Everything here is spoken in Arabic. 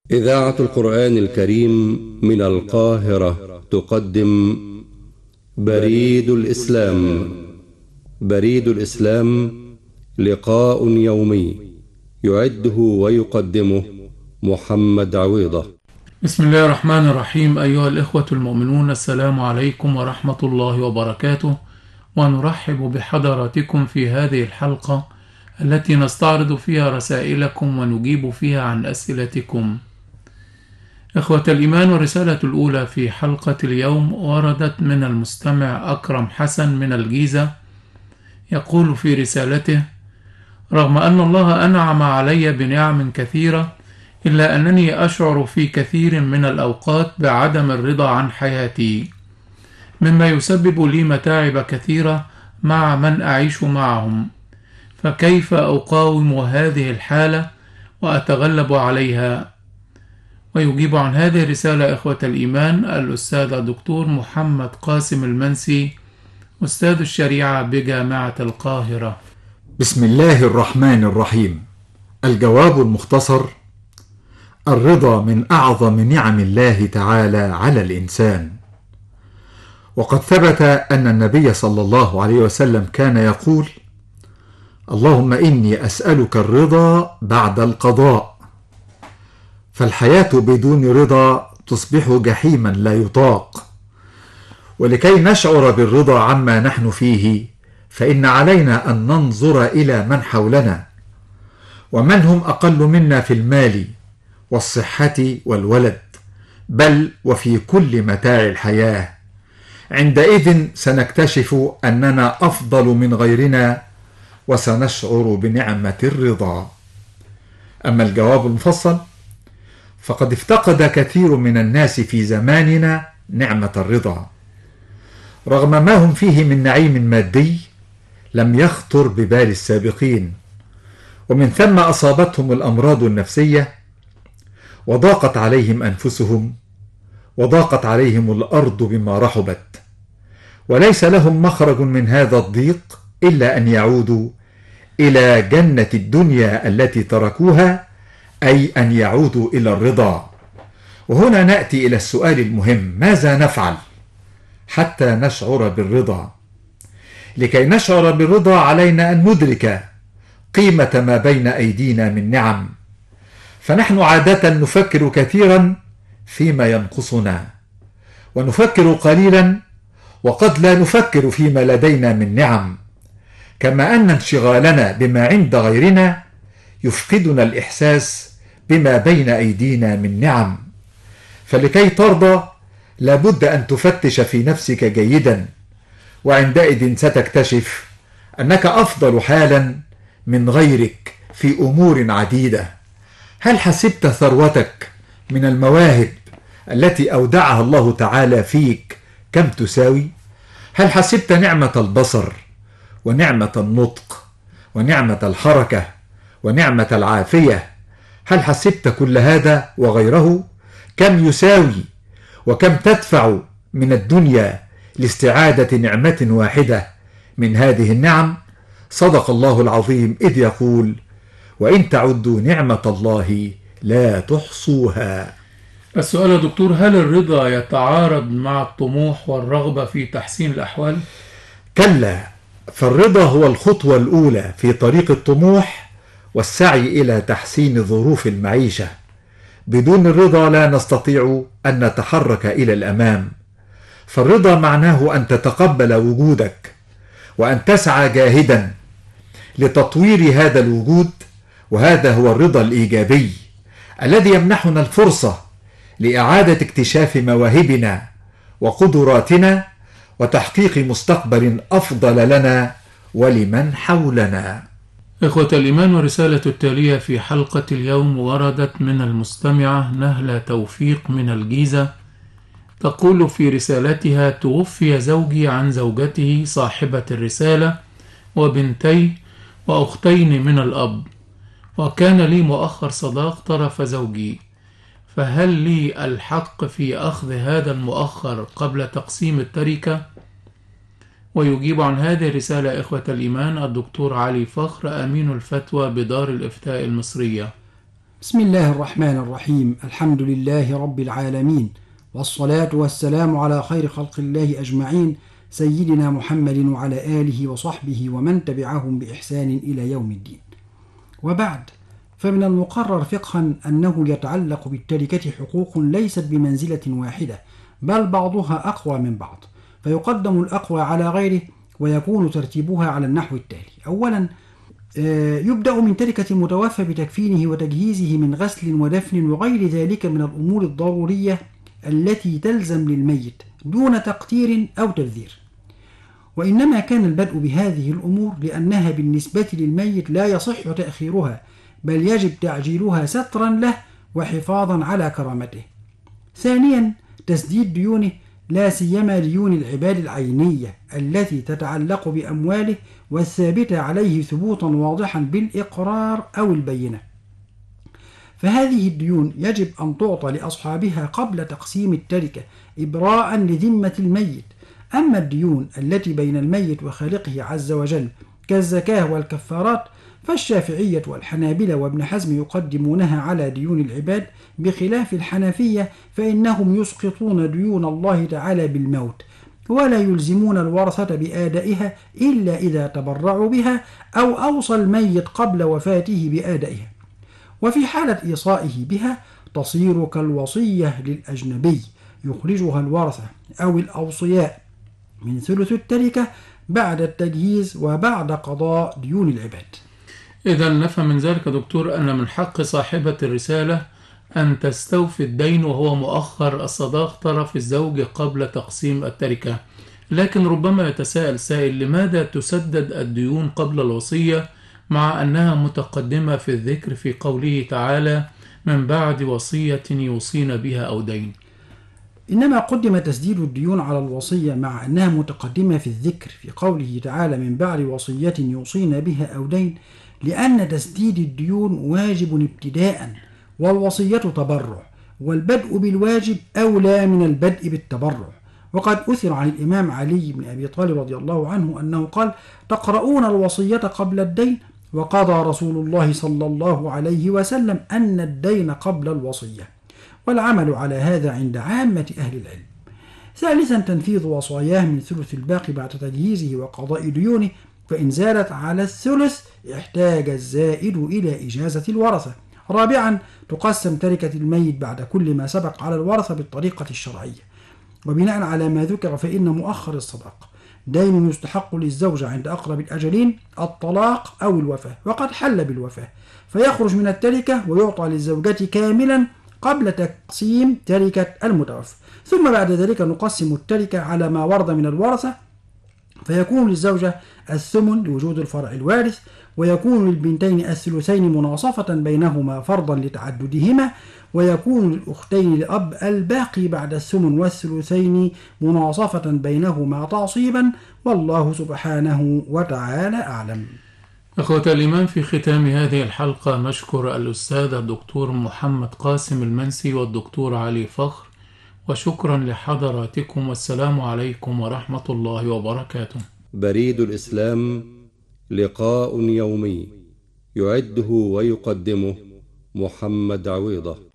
إذاعة القرآن الكريم من القاهرة تقدم بريد الإسلام. بريد الإسلام لقاء يومي يعده ويقدمه محمد عويضة. بسم الله الرحمن الرحيم. أيها الإخوة المؤمنون، السلام عليكم ورحمة الله وبركاته، ونرحب بحضراتكم في هذه الحلقة التي نستعرض فيها رسائلكم ونجيب فيها عن أسئلتكم. إخوة الإيمان، والرسالة الأولى في حلقة اليوم وردت من المستمع أكرم حسن من الجيزة. يقول في رسالته: رغم أن الله أنعم علي بنعم كثيرة، إلا أنني أشعر في كثير من الأوقات بعدم الرضا عن حياتي، مما يسبب لي متاعب كثيرة مع من أعيش معهم. فكيف أقاوم هذه الحالة وأتغلب عليها؟ ويجيب عن هذه الرسالة إخوة الإيمان الأستاذ الدكتور محمد قاسم المنسي، أستاذ الشريعة بجامعة القاهرة. بسم الله الرحمن الرحيم. الجواب المختصر: الرضا من أعظم نعم الله تعالى على الإنسان. وقد ثبت أن النبي صلى الله عليه وسلم كان يقول: اللهم إني أسألك الرضا بعد القضاء. فالحياة بدون رضا تصبح جحيما لا يطاق. ولكي نشعر بالرضا عما نحن فيه، فإن علينا أن ننظر إلى من حولنا ومن هم أقل منا في المال والصحة والولد، بل وفي كل متاع الحياة. عندئذ سنكتشف أننا أفضل من غيرنا وسنشعر بنعمة الرضا. أما الجواب المفصل، فقد افتقد كثير من الناس في زماننا نعمة الرضا، رغم ما هم فيه من نعيم مادي لم يخطر ببال السابقين، ومن ثم أصابتهم الأمراض النفسية، وضاقت عليهم أنفسهم، وضاقت عليهم الأرض بما رحبت، وليس لهم مخرج من هذا الضيق إلا أن يعودوا إلى جنة الدنيا التي تركوها، أي أن يعودوا إلى الرضا. وهنا نأتي إلى السؤال المهم: ماذا نفعل حتى نشعر بالرضا؟ لكي نشعر بالرضا علينا أن ندرك قيمة ما بين أيدينا من نعم، فنحن عادة نفكر كثيرا فيما ينقصنا، ونفكر قليلا وقد لا نفكر فيما لدينا من نعم، كما أن انشغالنا بما عند غيرنا يفقدنا الإحساس بما بين أيدينا من نعم. فلكي ترضى لابد أن تفتش في نفسك جيدا، وعندئذ ستكتشف أنك أفضل حالا من غيرك في أمور عديدة. هل حسبت ثروتك من المواهب التي أودعها الله تعالى فيك كم تساوي؟ هل حسبت نعمة البصر ونعمة النطق ونعمة الحركة ونعمة العافية؟ هل حسبت كل هذا وغيره كم يساوي، وكم تدفع من الدنيا لاستعادة نعمة واحدة من هذه النعم؟ صدق الله العظيم إذ يقول: وإن تعدوا نعمة الله لا تحصوها. السؤال يا دكتور: هل الرضا يتعارض مع الطموح والرغبة في تحسين الأحوال؟ كلا، فالرضا هو الخطوة الأولى في طريق الطموح والسعي إلى تحسين ظروف المعيشة. بدون الرضا لا نستطيع أن نتحرك إلى الأمام. فالرضا معناه أن تتقبل وجودك، وأن تسعى جاهدا لتطوير هذا الوجود، وهذا هو الرضا الإيجابي الذي يمنحنا الفرصة لإعادة اكتشاف مواهبنا وقدراتنا وتحقيق مستقبل أفضل لنا ولمن حولنا. إخوة الإيمان، والرسالة التالية في حلقة اليوم وردت من المستمعة نهلة توفيق من الجيزة. تقول في رسالتها: توفي زوجي عن زوجته صاحبة الرسالة وبنتي وأختين من الأب، وكان لي مؤخر صداق طرف زوجي، فهل لي الحق في أخذ هذا المؤخر قبل تقسيم التركة؟ ويجيب عن هذه الرسالة إخوة الإيمان الدكتور علي فخر، أمين الفتوى بدار الإفتاء المصرية. بسم الله الرحمن الرحيم. الحمد لله رب العالمين، والصلاة والسلام على خير خلق الله أجمعين، سيدنا محمد وعلى آله وصحبه ومن تبعهم بإحسان إلى يوم الدين. وبعد، فمن المقرر فقها أنه يتعلق بالتركة حقوق ليست بمنزلة واحدة، بل بعضها أقوى من بعض، فيقدم الأقوى على غيره، ويكون ترتيبها على النحو التالي: أولا، يبدأ من تركة المتوفى بتكفينه وتجهيزه من غسل ودفن وغير ذلك من الأمور الضرورية التي تلزم للميت دون تقتير أو تبذير. وإنما كان البدء بهذه الأمور لأنها بالنسبة للميت لا يصح تأخيرها، بل يجب تعجيلها سترا له وحفاظا على كرامته. ثانيا، تسديد ديونه، لا سيما ديون العباد العينية التي تتعلق بأمواله والثابتة عليه ثبوتا واضحا بالإقرار أو البينة، فهذه الديون يجب أن تعطى لأصحابها قبل تقسيم التركة إبراء لذمة الميت. أما الديون التي بين الميت وخالقه عز وجل كالزكاة والكفارات فالشافعية والحنابلة وابن حزم يقدمونها على ديون العباد، بخلاف الحنفية فإنهم يسقطون ديون الله تعالى بالموت، ولا يلزمون الورثة بآدائها إلا إذا تبرعوا بها أو أوصى الميت قبل وفاته بآدائها. وفي حالة إيصائه بها تصير كالوصية للأجنبي يخرجها الورثة أو الأوصياء من ثلث التركة بعد التجهيز وبعد قضاء ديون العباد. إذا نفهم من ذلك دكتور أن من حق صاحبة الرسالة أن تستوفي الدين وهو مؤخر الصداق طرف الزوج قبل تقسيم التركة، لكن ربما يتساءل سائل: لماذا تسدد الديون قبل الوصية مع أنها متقدمة في الذكر في قوله تعالى من بعد وصية يوصين بها أو دين؟ إنما قدم تسديد الديون على الوصية مع أنها متقدمة في الذكر في قوله تعالى من بعد وصية يوصين بها أو دين، لأن تسديد الديون واجب ابتداء، والوصية تبرع، والبدء بالواجب أولى من البدء بالتبرع. وقد أثر عن الإمام علي بن أبي طالب رضي الله عنه أنه قال: تقرؤون الوصية قبل الدين، وقضى رسول الله صلى الله عليه وسلم أن الدين قبل الوصية، والعمل على هذا عند عامة أهل العلم. ثالثا، تنفيذ وصاياه من ثلث الباقي بعد تجهيزه وقضاء ديونه، فإن زالت على الثلث احتاج الزائد إلى إجازة الورثة. رابعا، تقسم تركة الميت بعد كل ما سبق على الورثة بالطريقة الشرعية. وبناء على ما ذكر فإن مؤخر الصداق دين يستحق للزوجة عند أقرب الأجلين الطلاق أو الوفاة، وقد حل بالوفاة، فيخرج من التركة ويعطى للزوجة كاملا قبل تقسيم تركة المتوفى. ثم بعد ذلك نقسم التركة على ما ورد من الورثة، فيكون للزوجة الثمن لوجود الفرع الوارث، ويكون للبنتين الثلثين مناصفة بينهما فرضا لتعددهما، ويكون للأختين لأب الباقي بعد الثمن والثلثين مناصفة بينهما تعصيبا، والله سبحانه وتعالى أعلم. أخوة الإيمان، في ختام هذه الحلقة نشكر الأستاذ الدكتور محمد قاسم المنسي والدكتور علي فخر، وشكرا لحضراتكم، والسلام عليكم ورحمة الله وبركاته. بريد الإسلام، لقاء يومي يعده ويقدمه محمد عويضة.